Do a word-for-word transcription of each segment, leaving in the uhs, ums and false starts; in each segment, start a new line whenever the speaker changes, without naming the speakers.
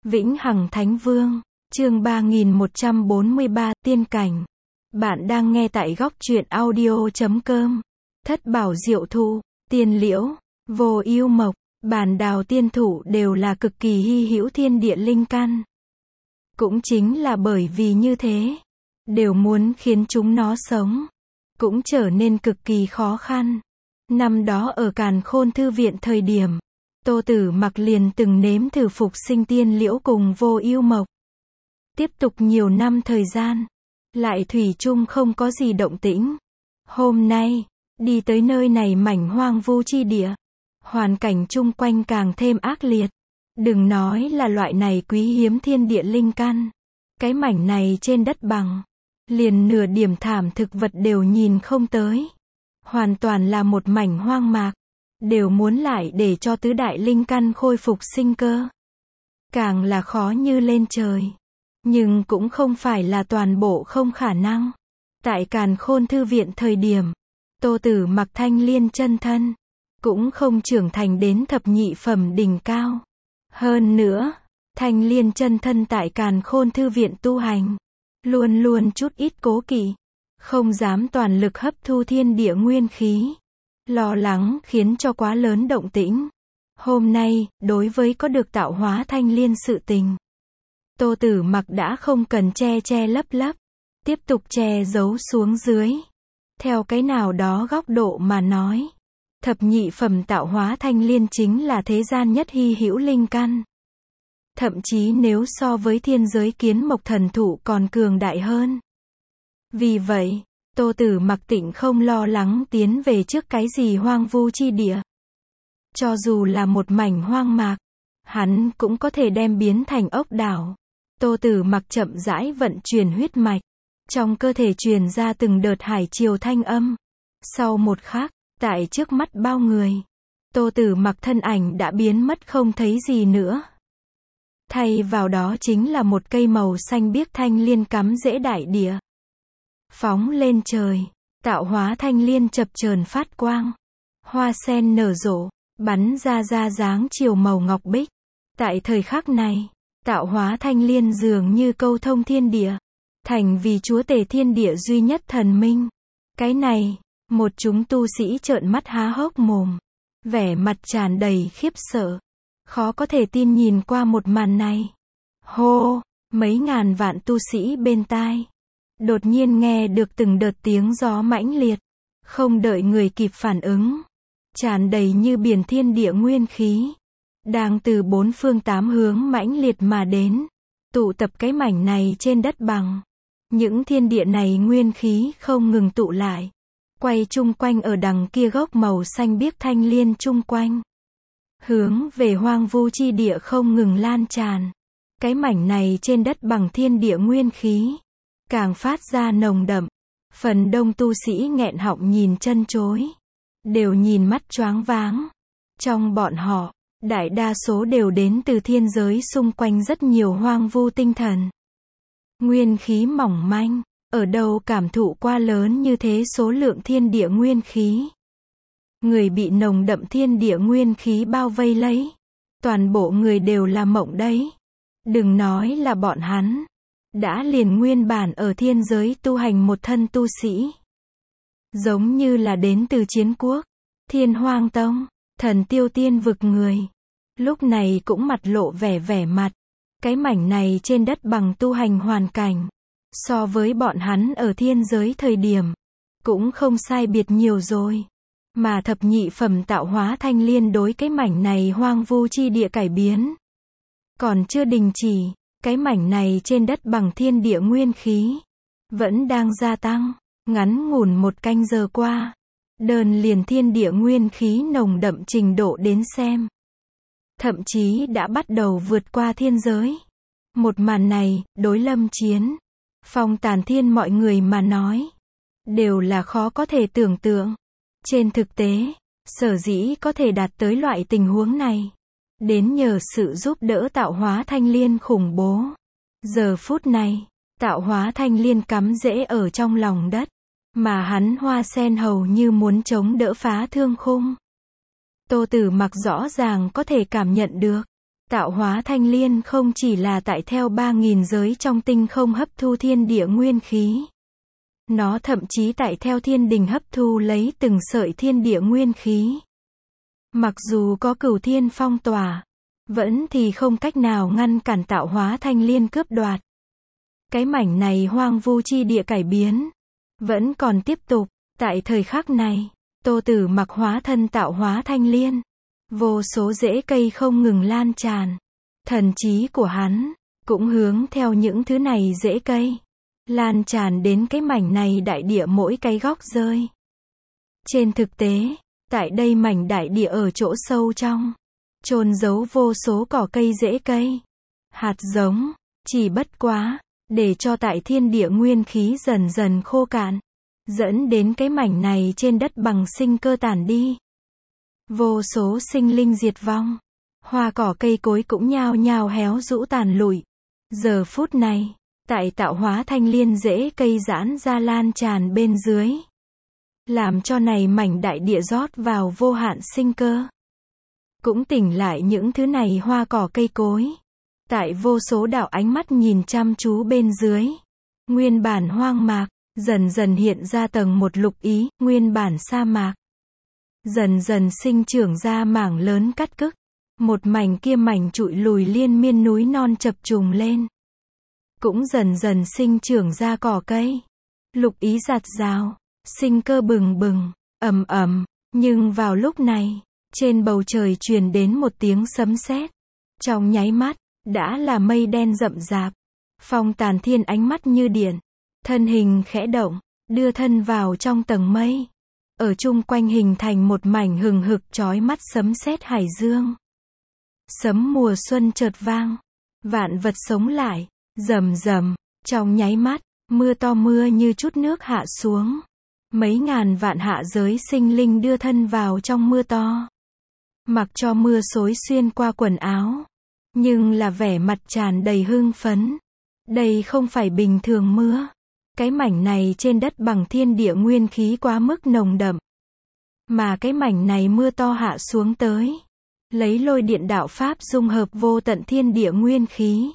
Vĩnh Hằng Thánh Vương, chương ba nghìn một trăm bốn mươi ba, tiên cảnh. Bạn đang nghe tại góc truyện audio chấm com. Thất bảo diệu thụ, tiên liễu, vô ưu mộc, bản đào tiên thụ đều là cực kỳ hy hữu thiên địa linh căn. Cũng chính là bởi vì như thế, đều muốn khiến chúng nó sống, cũng trở nên cực kỳ khó khăn. Năm đó ở Càn Khôn Thư Viện thời điểm, Tô Tử Mặc liền từng nếm thử phục sinh tiên liễu cùng vô ưu mộc. Tiếp tục nhiều năm thời gian, lại thủy chung không có gì động tĩnh. Hôm nay, đi tới nơi này mảnh hoang vu chi địa, hoàn cảnh chung quanh càng thêm ác liệt. Đừng nói là loại này quý hiếm thiên địa linh căn, cái mảnh này trên đất bằng, liền nửa điểm thảm thực vật đều nhìn không tới. Hoàn toàn là một mảnh hoang mạc, đều muốn lại để cho tứ đại linh căn khôi phục sinh cơ. Càng là khó như lên trời. Nhưng cũng không phải là toàn bộ không khả năng. Tại Càn Khôn Thư Viện thời điểm, Tô Tử Mặc thanh liên chân thân, cũng không trưởng thành đến thập nhị phẩm đỉnh cao. Hơn nữa, thanh liên chân thân tại Càn Khôn Thư Viện tu hành, luôn luôn chút ít cố kỵ, không dám toàn lực hấp thu thiên địa nguyên khí, lo lắng khiến cho quá lớn động tĩnh. Hôm nay, đối với có được tạo hóa thanh liên sự tình, Tô Tử Mặc đã không cần che che lấp lấp, tiếp tục che giấu xuống dưới. Theo cái nào đó góc độ mà nói, thập nhị phẩm tạo hóa thanh liên chính là thế gian nhất hy hữu linh căn. Thậm chí nếu so với thiên giới kiến mộc thần thụ còn cường đại hơn. Vì vậy, Tô Tử Mặc tịnh không lo lắng tiến về trước cái gì hoang vu chi địa. Cho dù là một mảnh hoang mạc, hắn cũng có thể đem biến thành ốc đảo. Tô Tử Mặc chậm rãi vận chuyển huyết mạch, trong cơ thể truyền ra từng đợt hải triều thanh âm. Sau một khắc, tại trước mắt bao người, Tô Tử Mặc thân ảnh đã biến mất không thấy gì nữa. Thay vào đó chính là một cây màu xanh biếc thanh liên cắm rễ đại địa. Phóng lên trời, tạo hóa thanh liên chập chờn phát quang. Hoa sen nở rộ, bắn ra ra dáng chiều màu ngọc bích. Tại thời khắc này, tạo hóa thanh liên dường như câu thông thiên địa, thành vì chúa tể thiên địa duy nhất thần minh. Cái này, một chúng tu sĩ trợn mắt há hốc mồm, vẻ mặt tràn đầy khiếp sợ, khó có thể tin nhìn qua một màn này. Hô, mấy ngàn vạn tu sĩ bên tai, đột nhiên nghe được từng đợt tiếng gió mãnh liệt, không đợi người kịp phản ứng, tràn đầy như biển thiên địa nguyên khí, đang từ bốn phương tám hướng mãnh liệt mà đến, tụ tập cái mảnh này trên đất bằng. Những thiên địa này nguyên khí không ngừng tụ lại, quay chung quanh ở đằng kia gốc màu xanh biếc thanh liên chung quanh, hướng về hoang vu chi địa không ngừng lan tràn. Cái mảnh này trên đất bằng thiên địa nguyên khí càng phát ra nồng đậm. Phần đông tu sĩ nghẹn họng nhìn chân chối, đều nhìn mắt choáng váng. Trong bọn họ, đại đa số đều đến từ thiên giới xung quanh rất nhiều hoang vu tinh thần. Nguyên khí mỏng manh, ở đâu cảm thụ qua lớn như thế số lượng thiên địa nguyên khí. Người bị nồng đậm thiên địa nguyên khí bao vây lấy, toàn bộ người đều là mộng đấy. Đừng nói là bọn hắn, đã liền nguyên bản ở thiên giới tu hành một thân tu sĩ, giống như là đến từ chiến quốc, Thiên Hoang Tông, Thần Tiêu Tiên vực người, lúc này cũng mặt lộ vẻ vẻ mặt. Cái mảnh này trên đất bằng tu hành hoàn cảnh, so với bọn hắn ở thiên giới thời điểm, cũng không sai biệt nhiều rồi. Mà thập nhị phẩm tạo hóa thanh liên đối cái mảnh này hoang vu chi địa cải biến, còn chưa đình chỉ. Cái mảnh này trên đất bằng thiên địa nguyên khí vẫn đang gia tăng. Ngắn ngủn một canh giờ qua, đơn liền thiên địa nguyên khí nồng đậm trình độ đến xem, thậm chí đã bắt đầu vượt qua thiên giới. Một màn này, đối Lâm Chiến, Phong Tàn Thiên mọi người mà nói, đều là khó có thể tưởng tượng. Trên thực tế, sở dĩ có thể đạt tới loại tình huống này, đến nhờ sự giúp đỡ tạo hóa thanh liên khủng bố. Giờ phút này, tạo hóa thanh liên cắm rễ ở trong lòng đất, mà hắn hoa sen hầu như muốn chống đỡ phá thương khung. Tô Tử Mặc rõ ràng có thể cảm nhận được, Tạo hóa thanh liên không chỉ là tại theo ba nghìn giới trong tinh không hấp thu thiên địa nguyên khí. Nó thậm chí tại theo thiên đình hấp thu lấy từng sợi thiên địa nguyên khí. Mặc dù có cửu thiên phong tỏa, vẫn thì không cách nào ngăn cản tạo hóa thanh liên cướp đoạt. Cái mảnh này hoang vu chi địa cải biến, vẫn còn tiếp tục. Tại thời khắc này, Tô Tử Mặc hóa thân tạo hóa thanh liên. Vô số rễ cây không ngừng lan tràn. Thần trí của hắn, cũng hướng theo những thứ này rễ cây. Lan tràn đến cái mảnh này đại địa mỗi cái góc rơi. Trên thực tế, tại đây mảnh đại địa ở chỗ sâu trong, chôn giấu vô số cỏ cây rễ cây, hạt giống, chỉ bất quá, để cho tại thiên địa nguyên khí dần dần khô cạn, dẫn đến cái mảnh này trên đất bằng sinh cơ tản đi. Vô số sinh linh diệt vong, hoa cỏ cây cối cũng nhao nhao héo rũ tàn lụi. Giờ phút này, tại tạo hóa thanh liên rễ cây giãn ra lan tràn bên dưới, làm cho này mảnh đại địa rót vào vô hạn sinh cơ. Cũng tỉnh lại những thứ này hoa cỏ cây cối. Tại vô số đạo ánh mắt nhìn chăm chú bên dưới, nguyên bản hoang mạc, dần dần hiện ra tầng một lục ý, nguyên bản sa mạc. Dần dần sinh trưởng ra mảng lớn cát cức, một mảnh kia mảnh trụi lùi liên miên núi non chập trùng lên. Cũng dần dần sinh trưởng ra cỏ cây, lục ý rạt rào, sinh cơ bừng bừng, ầm ầm, nhưng vào lúc này, trên bầu trời truyền đến một tiếng sấm sét. Trong nháy mắt, đã là mây đen rậm rạp. Phong Tàn Thiên ánh mắt như điện, thân hình khẽ động, đưa thân vào trong tầng mây. Ở chung quanh hình thành một mảnh hừng hực chói mắt sấm sét hải dương. Sấm mùa xuân chợt vang, vạn vật sống lại, rầm rầm, trong nháy mắt, mưa to mưa như chút nước hạ xuống. Mấy ngàn vạn hạ giới sinh linh đưa thân vào trong mưa to. Mặc cho mưa xối xuyên qua quần áo, nhưng là vẻ mặt tràn đầy hưng phấn. Đây không phải bình thường mưa. Cái mảnh này trên đất bằng thiên địa nguyên khí quá mức nồng đậm. Mà cái mảnh này mưa to hạ xuống tới, lấy lôi điện đạo pháp dung hợp vô tận thiên địa nguyên khí,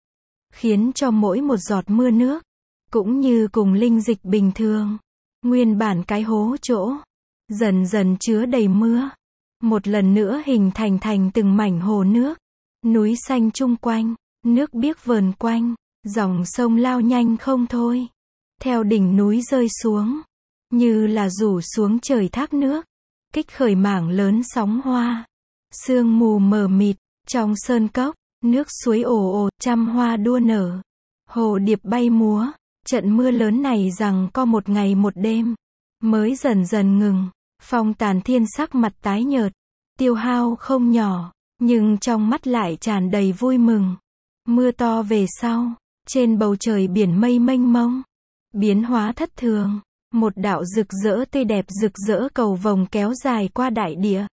khiến cho mỗi một giọt mưa nước, cũng như cùng linh dịch bình thường, nguyên bản cái hố chỗ, dần dần chứa đầy mưa. Một lần nữa hình thành thành từng mảnh hồ nước, núi xanh chung quanh, nước biếc vờn quanh, dòng sông lao nhanh không thôi. Theo đỉnh núi rơi xuống, như là rủ xuống trời thác nước, kích khởi mảng lớn sóng hoa. Sương mù mờ mịt, trong sơn cốc, nước suối ồ ồ, trăm hoa đua nở. Hồ điệp bay múa, trận mưa lớn này rằng có một ngày một đêm, mới dần dần ngừng. Phong Tàn Thiên sắc mặt tái nhợt, tiêu hao không nhỏ, nhưng trong mắt lại tràn đầy vui mừng. Mưa to về sau, trên bầu trời biển mây mênh mông, biến hóa thất thường, một đạo rực rỡ tươi đẹp rực rỡ cầu vồng kéo dài qua đại địa.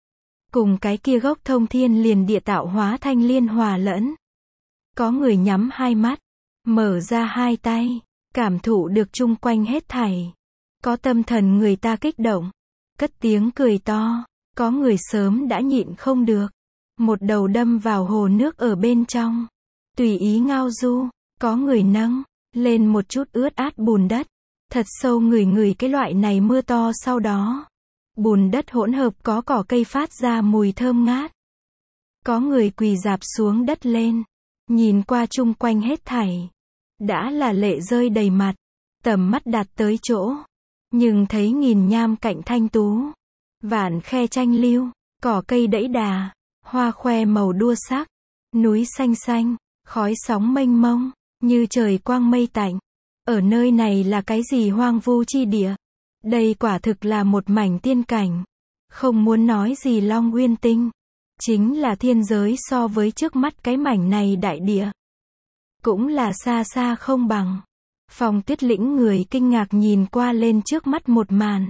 Cùng cái kia gốc thông thiên liền địa tạo hóa thanh liên hòa lẫn. Có người nhắm hai mắt, mở ra hai tay, cảm thụ được chung quanh hết thảy. Có tâm thần người ta kích động, cất tiếng cười to. Có người sớm đã nhịn không được, một đầu đâm vào hồ nước ở bên trong, tùy ý ngao du. Có người nâng lên một chút ướt át bùn đất, thật sâu ngửi ngửi cái loại này mưa to sau đó. Bùn đất hỗn hợp có cỏ cây phát ra mùi thơm ngát. Có người quỳ rạp xuống đất lên, nhìn qua chung quanh hết thảy, đã là lệ rơi đầy mặt, tầm mắt đặt tới chỗ, nhưng thấy nghìn nham cạnh thanh tú, vạn khe tranh lưu, cỏ cây đẫy đà, hoa khoe màu đua sắc, núi xanh xanh, khói sóng mênh mông, như trời quang mây tạnh. Ở nơi này là cái gì hoang vu chi địa? Đây quả thực là một mảnh tiên cảnh. Không muốn nói gì Long Uyên Tinh, chính là thiên giới so với trước mắt cái mảnh này đại địa, cũng là xa xa không bằng. Phong Tuyết Lĩnh người kinh ngạc nhìn qua lên trước mắt một màn,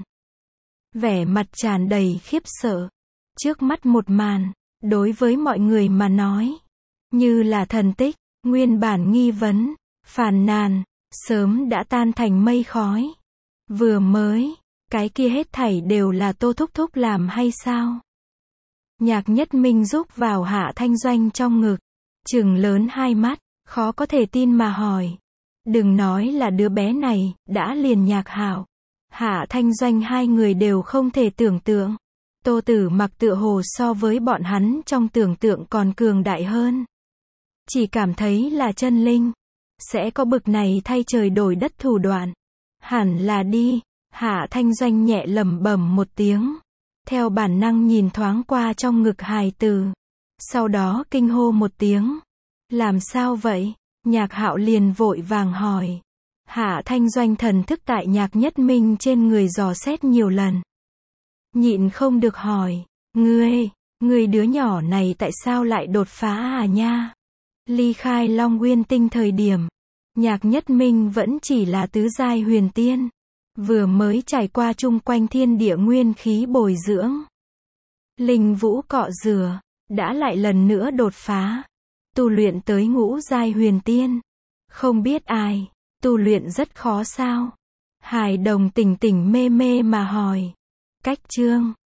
vẻ mặt tràn đầy khiếp sợ. Trước mắt một màn, đối với mọi người mà nói, như là thần tích. Nguyên bản nghi vấn, phàn nàn, sớm đã tan thành mây khói. Vừa mới, cái kia hết thảy đều là Tô Thúc Thúc làm hay sao? Nhạc Nhất Minh rúc vào Hạ Thanh Doanh trong ngực, trừng lớn hai mắt, khó có thể tin mà hỏi. Đừng nói là đứa bé này, đã liền Nhạc Hạo, Hạ Thanh Doanh hai người đều không thể tưởng tượng. Tô Tử Mặc tựa hồ so với bọn hắn trong tưởng tượng còn cường đại hơn. Chỉ cảm thấy là chân linh. Sẽ có bực này thay trời đổi đất thủ đoạn. Hẳn là đi. Hạ Thanh Doanh nhẹ lẩm bẩm một tiếng. Theo bản năng nhìn thoáng qua trong ngực hài tử. Sau đó kinh hô một tiếng. Làm sao vậy? Nhạc Hạo liền vội vàng hỏi. Hạ Thanh Doanh thần thức tại Nhạc Nhất Minh trên người dò xét nhiều lần. Nhịn không được hỏi. Ngươi, ngươi đứa nhỏ này tại sao lại đột phá à nha? Ly khai Long Nguyên Tinh thời điểm, Nhạc Nhất Minh vẫn chỉ là tứ giai huyền tiên. Vừa mới trải qua chung quanh thiên địa nguyên khí bồi dưỡng. Linh vũ cọ rửa, đã lại lần nữa đột phá. Tu luyện tới ngũ giai huyền tiên. Không biết ai, tu luyện rất khó sao? Hài đồng tỉnh tỉnh mê mê mà hỏi. Cách chương